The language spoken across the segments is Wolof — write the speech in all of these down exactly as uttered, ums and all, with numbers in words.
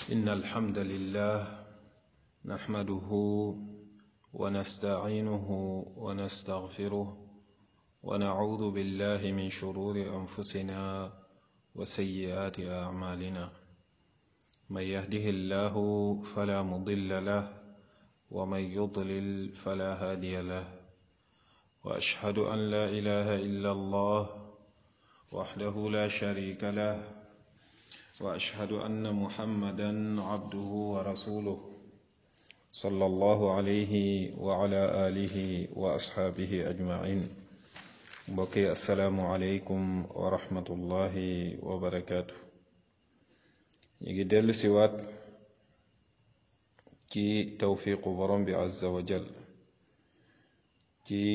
إن الحمد لله نحمده ونستعينه ونستغفره ونعوذ بالله من شرور أنفسنا وسيئات أعمالنا من يهده الله فلا مضل له ومن يضلل فلا هادي له وأشهد أن لا إله إلا الله وحده لا شريك له وأشهد أن محمدا عبده ورسوله صلى الله عليه وعلى آله وأصحابه أجمعين بقي السلام عليكم ورحمة الله وبركاته يجي دل سوات كي توفيق برم عز وجل كي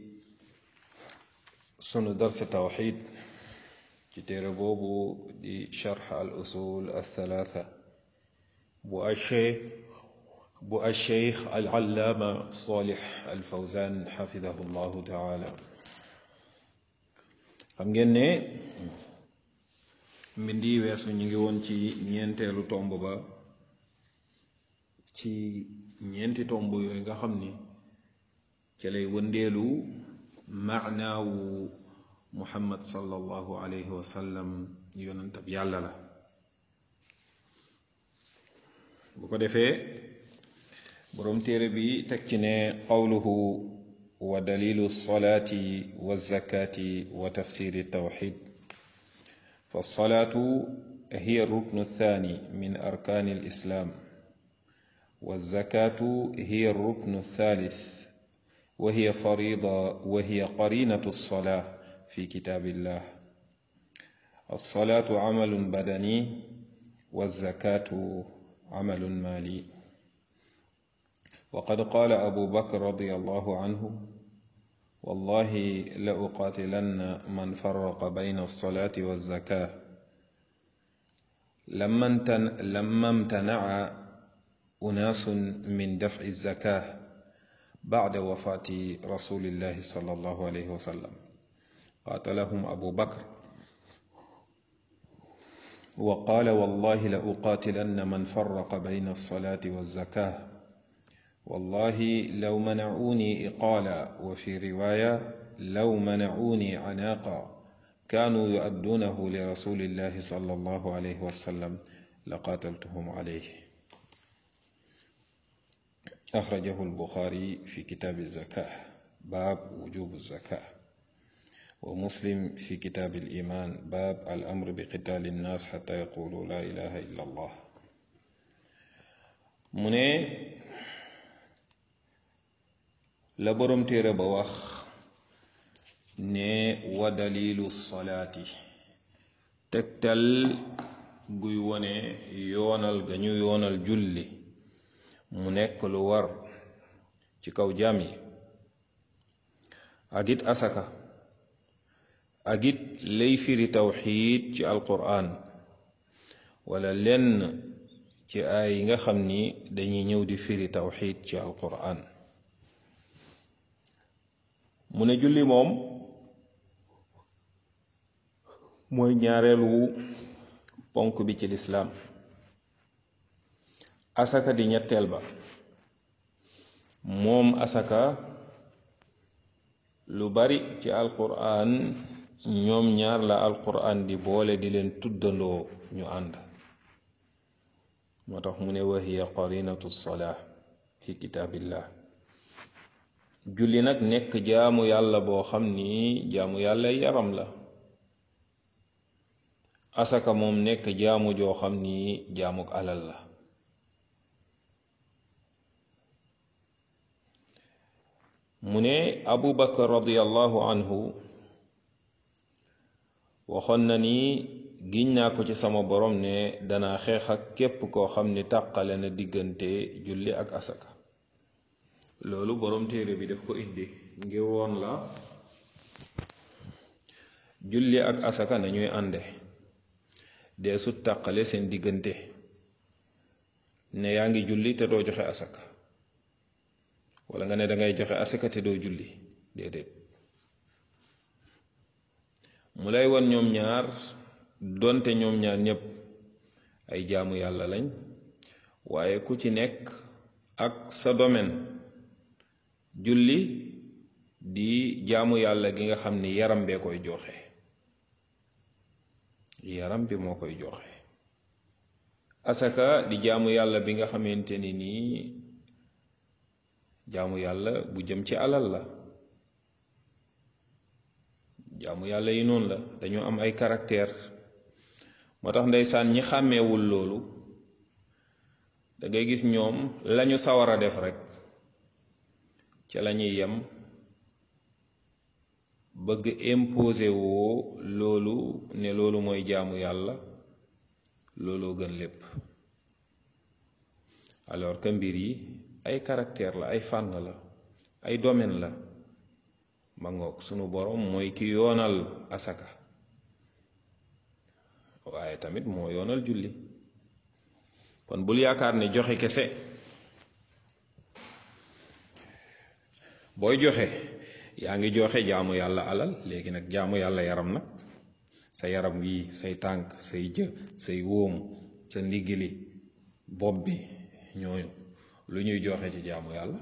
سن درس توحيد كتير بوبو دي شرح الأصول الثلاثة بو الشيخ بو الشيخ العلامة صالح الفوزان حفظه الله تعالى xam ngeen ne mbindi weesu ñu ngi woon ci ñeenteelu tomb ba ci ñeenti tomb yooyu nga xam ni ci lay wëndeelu maanaawu muhammad sallallahu alayhi wa sallam yonentab yàlla la bu ko defee boroom téere bi teg ci ne qawluhu wa dalilu lsalaati walzakaati wa tafsiri tawxid فالصلاة هي الركن الثاني من أركان الإسلام والزكاة هي الركن الثالث وهي فريضة وهي قرينة الصلاة في كتاب الله الصلاة عمل بدني والزكاة عمل مالي وقد قال أبو بكر رضي الله عنه والله لأقاتلن من فرق بين الصلاة والزكاة لما لما امتنع أناس من دفع الزكاة بعد وفاة رسول الله صلى الله عليه وسلم قاتلهم أبو بكر وقال والله لأقاتلن من فرق بين الصلاة والزكاة والله لو منعوني إقالا وفي رواية لو منعوني عناقا كانوا يؤدونه لرسول الله صلى الله عليه وسلم لقاتلتهم عليه أخرجه البخاري في كتاب الزكاة باب وجوب الزكاة ومسلم في كتاب الإيمان باب الأمر بقتال الناس حتى يقولوا لا إله إلا الله من لبرم تير بواخ ne wa dalilu salaati tegtal guy wone yoonal ga ñu yoonal julli mu nekk lu war ci kaw jaam yi ak it asaka ak it lay firi tawxiid ci alquran wala lenn ci ay yi nga xam ni dañuy ñëw di firi tawxiid ci alquran mu ne julli moom mooy ñaareelu ponk bi ci lislaam asaka di ñetteel ba moom asaka lu bari ci alquran ñoom ñaar la alquran di boole di leen tuddandoo ñu ànd moo tax mu ne wa hiya qarinatu salaa fi kitaabillah julli nag nekk jaamu yàlla boo xam ni jaamu yàlla yaram la asaka moom nekk jaamu joo xam ni jaamuk alal la mu ne abu bakar radiallahu anhu waxoon na ni giñ naa ko ci sama borom ne danaa xeex ak képp koo xam ni tàqale na diggante julli ak asaka loolu borom téere bi daf ko indi ngir woon la julli ak asaka nañuy ànde dee su tàqale seen diggante ne yaa ngi julli te doo joxe asaka wala nga ne dangay joxe asaka te doo julli déedéet mu lay won ñoom ñaar donte ñoom ñaar ñépp ay jaamu yàlla lañ waaye ku ci nekk ak sa domaine. julli di jaamu yàlla gi nga xam ni yaram bee koy joxe, yaram bi moo koy joxe. asaka di jaamu yàlla bi nga xamante ni nii jaamu yàlla bu jëm ci alal la. jaamu yàlla yi noonu la, dañoo am ay caractère. moo tax ndeysaan ñi xàmmeewul loolu da ngay gis ñoom lañu sawar a def rek ca lañuy yem, bëgg imposé woo loolu ne loolu mooy jaamu yàlla, looloo gën lépp. alors que mbir yi ay caractère la, ay fànn la, ay domaine la. ma ngoog sunu borom mooy ki yoonal asaka, waaye tamit moo yoonal julli. kon bul yaakaar ne joxe kese, booy joxe yaa ngi joxe jaamu yàlla alal, léegi nag jaamu yàlla yaram nag, sa yaram wi, say tànk, say jë, say wóom, sa ndigili, bopp bi, ñooñu lu ñuy joxe ci jaamu yàlla.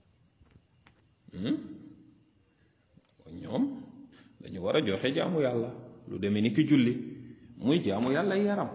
ñoom dañu war a joxe jaamu yàlla lu demee ni ki julli, muy jaamu yàlla yaram.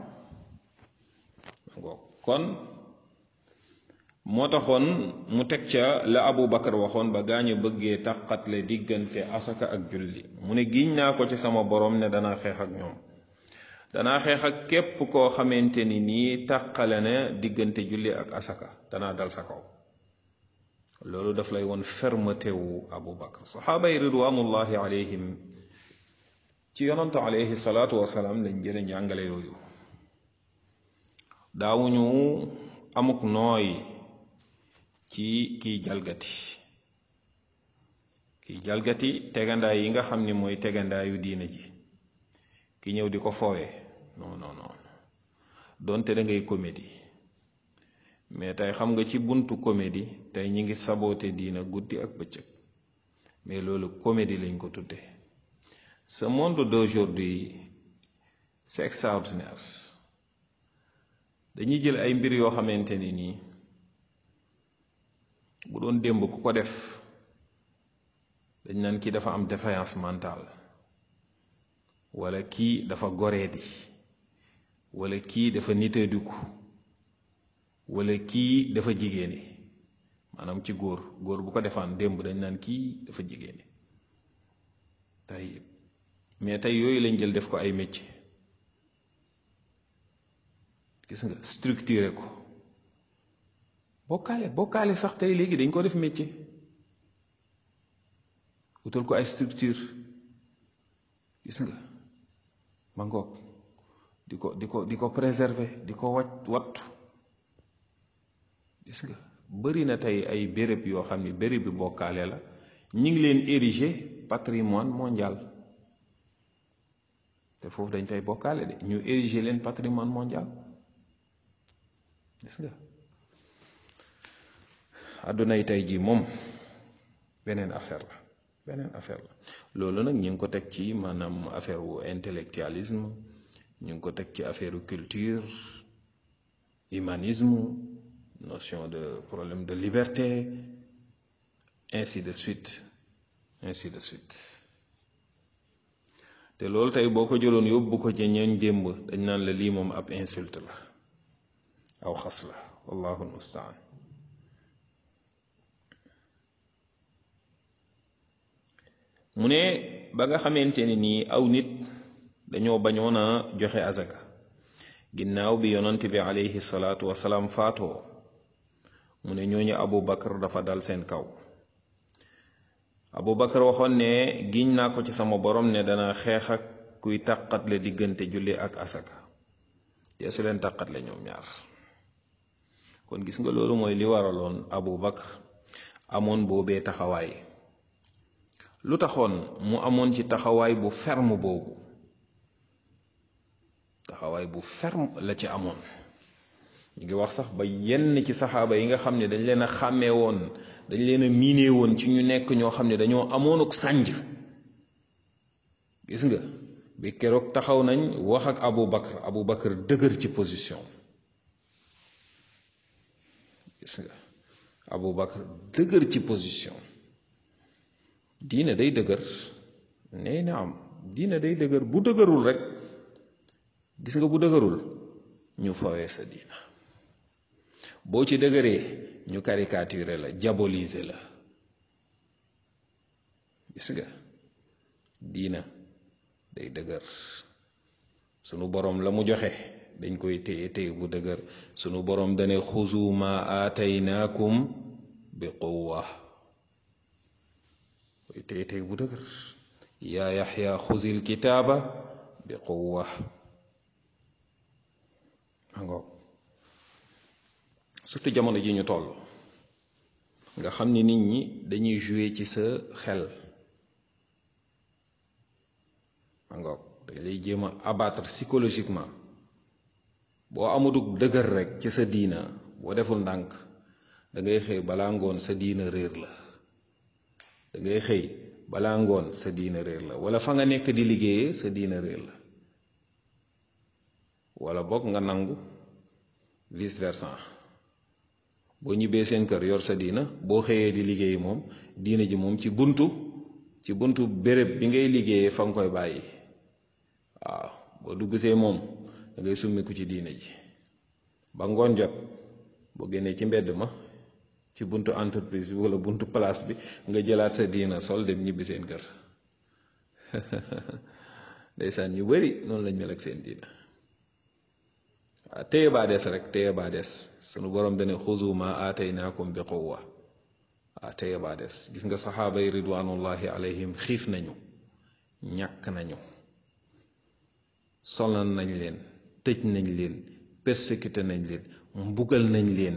kon moo taxoon mu teg ca la Abu Bakar waxoon ba gaañu bëggee tàqatle diggante asaka ak julli, mu ne giñ naa ko ci sama borom ne danaa xeex ak ñoom, danaa xeex ak képp koo xamante ni nii tàqale na diggante julli ak asaka, danaa dal sa kaw. loolu daf lay woon fermeté wu Abu Bakar. saxaaba yi ridwanullahi alayhim ci yonantu alayhi salaatu wasalaam lañ jële njàngale yooyu. daawuñu amuk nooy ci kiy jalgati kiy jalgati tegandaay yi nga xam ni mooy tegandaayu diina ji, ki ñëw di ko foowee. non non non donte da ngay comédie, mais tey xam nga ci buntu comédie tey ñi ngi saboote diina guddi ak bëccëg, mais loolu comédie lañ ko tudde. ce monde d'aujourd'hui c'est extraordinaire. dañuy jël ay mbir yoo xamante ni nii bu doon démb ku ko def dañ naan kii dafa am défaillance mentale, wala kii dafa goreedi, wala kii dafa nitadiku, wala kii dafa jigéene. maanaam ci góor góor bu ko defaan démb dañ naan kii dafa jigéene. tey mais tey yooyu lañ jël def ko ay métier, gis nga structuré ko. bokkaale bokkaale sax tey léegi dañ ko def métier, wutal ko ay structure, gis nga ma ngoog di ko di ko di ko préserver, di ko wat wattu. gis nga bëri na tey ay béréb yoo xam ni béréb bi bokkaale la, ñi ngi leen ériger patrimoine mondial, te foofu dañ fay bokkaale de, ñu ériger leen patrimoine mondial. gis nga àdduna yi tey jii moom beneen affaire la beneen affaire la. loolu nag ñu ngi ko teg ci maanaam affaire wu intellectualisme, ñu ngi ko teg ci affaire culture, humanisme, notion de problème de liberté, ainsi de suite ainsi de suite. te loolu tey boo ko jëloon yóbbu ko ci ñeen démb dañ naan la lii moom ab insulte la, aw xas la, wallahu almustaan. mu ne ba nga xamante ni nii aw nit dañoo bañoon a joxe azaka ginnaaw bi yonant bi alayhi salaatu wasalaam faatoo, mu ne ñooñu Abu Bakar dafa dal seen kaw. Abu Bakar waxoon ne giñ naa ko ci sama borom ne dana xeex ak kuy tàqatle diggante julli ak asaka, te su leen tàqatle ñoom ñaar. kon gis nga loolu mooy li waraloon Abu Bakar amoon boobee taxawaay. lu taxoon mu amoon ci taxawaay bu ferme boobu? taxawaay bu ferme la ci amoon. ñu ngi wax sax ba yenn ci saxaaba yi nga xam ne dañ leen a xàmmee woon, dañ leen a miinee woon ci ñu nekk ñoo xam ne dañoo amoon ak sànj. gis nga bi keroog taxaw nañ wax ak Abu Bakar, Abu Bakar dëgër ci position. gis nga Abu Bakr dëgër ci position. diina day dëgër nee na am diina day dëgër bu dëgërul rek gis nga bu dëgërul ñu fawee sa diina boo ci dëgëree ñu caricaturer la diaboliser la gis nga diina day dëgër sunu boroom la mu joxe dañ koy téye téye bu dëgër sunu boroom dane xuzu ma aataynaakum bi quwwa koy téye téye bu dëgër yaa yaxya xuzil kitaaba bi quwwa angoog surtout jamono ji ñu toll nga xam ni nit ñi dañuy jouer ci sa xel angoog dañ lay jéem a abattre psychologiquement boo amudug dëgër rek ci sa diina boo deful ndànk da ngay xëy balaa ngoon sa diina réer la da ngay xëy balaa ngoon sa diina réer la wala fa nga nekk di liggéeyee sa diina réer la wala boog nga nangu vice versa boo ñibbee seen kër yor sa diina boo xëyee di liggéey moom diina ji moom ci buntu ci buntu béréb bi ngay liggéeyee fa nga koy bàyyi waaw boo duggsee moom da ngay summiku ci diina ji ba ngoon jot boo génnee ci mbedd ma ci buntu entreprise bi wala buntu place bi nga jëlaat sa diina sol dem ñibbi seen kër ndeysaan ñu bari noonu lañ mel ak seen diina waaw téye baa des rek téye baa des sunu borom dane xuzu ma aataynaakum bi quwwa waaw téye baa des gis nga saxaaba yi ridwanullahi alayhim xiif nañu ñàkk nañu sonal nañ leen tëj nañ leen persécuté nañ leen mbugal nañ leen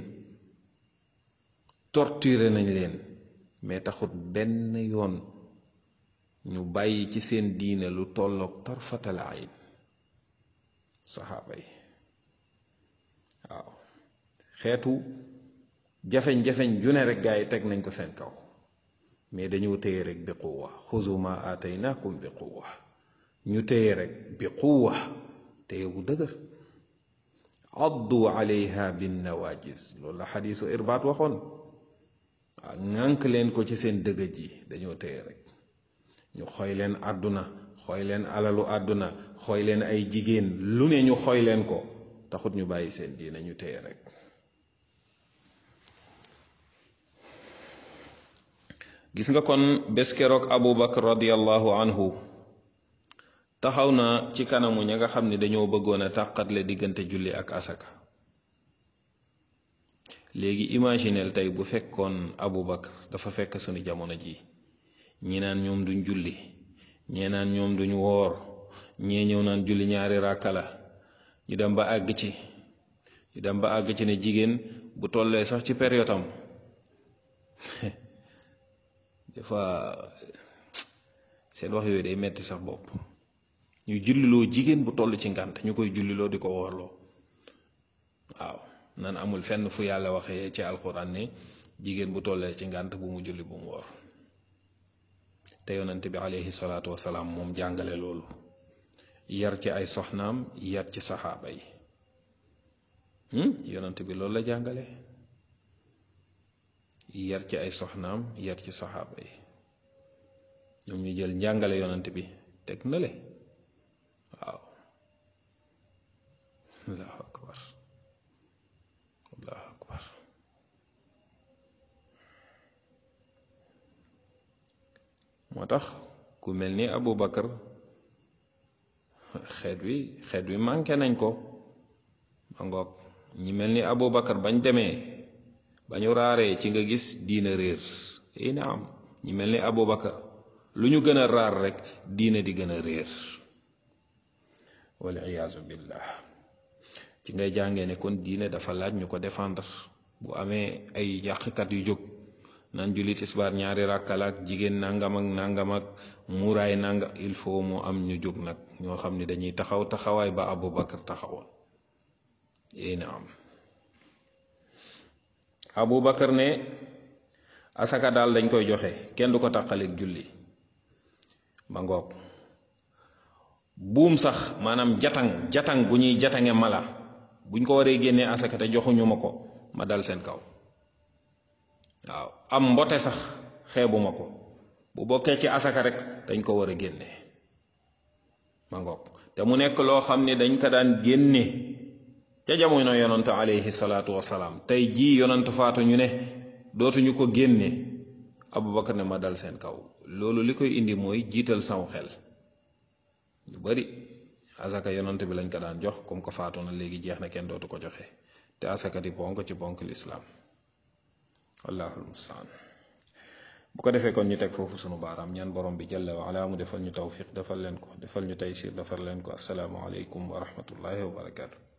torturé nañ leen mais taxut benn yoon ñu bàyyi ci seen diine lu tolloog tarfatal ayn saxaaba yi waaw xeetu jafeñ-jafeñ ju ne rek gaa yi teg nañ ko seen kaw mais dañoo téye rek bi quwwa xuzu ma aataynaakum bi quwwa ñu téye rek bi quwwa téye bu dëgër addu alayha bin nawajis loolu la xadiisu irbaat waxoon waaw ŋànk leen ko ci seen dëgëj yi dañoo téye rek ñu xooy leen àdduna xooy leen alalu àdduna xooy leen ay jigéen lu ne ñu xooy leen ko taxut ñu bàyyi seen diina ñu téye rek gis nga kon bés keroog Abu Bakr radiyallahu anhu taxaw na ci kanamu ña nga xam ne dañoo bëggoon a tàqatle diggante julli ak asaka léegi imagineel tey bu fekkoon Abu Bakr dafa fekk sunu jamono ji ñi naan ñoom duñ julli ñee naan ñoom duñ woor ñee ñëw naan julli ñaari ràkka la ñu dem ba àgg ci ñu dem ba àgg ci ne jigéen bu tollee sax ci période am des fois seen wax yooyu day metti sax bopp ñu julliloo jigéen bu toll ci ngànt ñu koy julliloo di ko woorloo waaw nan amul fenn fu yàlla waxee ci alxuraan ne jigéen bu tollee ci ngànt bu mu julli bu mu woor te yonante bi alayhi salaatu wasalaam moom jàngale loolu yar ci ay soxnaam yar ci saxaaba yi yonante bi loolu la jàngale yar ci ay soxnaam yar ci saxaaba yi ñoom ñu jël njàngale yonante bi teg na le waaw allahu akbar allahu akbar moo tax ku mel ni Abu Bakar xeet wi xeet wi manqué nañ ko ma ngoog ñi mel ni Abu Bakar bañ demee bañu raaree ci nga gis diina réer yi na am ñi mel ni Abu Bakar lu ñu gën a raar rek diina di gën a réer wal iyaazu billah ci ngay jàngee ne kon diine dafa laaj ñu ko défendre bu amee ay yàqkat yu jóg naan julli tisbaar ñaari ràkkala ak jigéen nangam ak nangam ak muuraay nanga il faut mu am ñu jóg nag ñoo xam ni dañuy taxaw taxawaay ba Abu Bakar taxawoon yéy na am Abu Bakar ne asaka daal dañ koy joxe kenn du ko tàqaleeg julli ba ngoog buum sax maanaam jatang jatang bu ñuy jatange mala buñ ko waree génnee asaka te joxuñu ma ko ma dal seen kaw waaw am mbote sax xeebuma ko bu bokkee ci asaka rek dañ ko war a génne ma ngoog te mu nekk loo xam ne dañ ko daan génne ca jamono yonant alayhi salaatu wasalaam tey jii yonant faatu ñu ne dootuñu ko génne Abubakar ne ma dal seen kaw loolu li koy indi mooy jiital saw xel ñu bari asaka yonant bi lañ ko daan jox comme que faatu na léegi jeex na kenn dootu ko joxe te asaka di ponk ci ponk lislaam wallahul mustaan bu ko defee kon ñu teg foofu sunu baaraam ñaan borom bi jalla wa ala mu defal ñu tawfiq defal leen ko defal ñu taysir defal leen ko assalaamu aleykum wa rahmatullahi wa barakaatu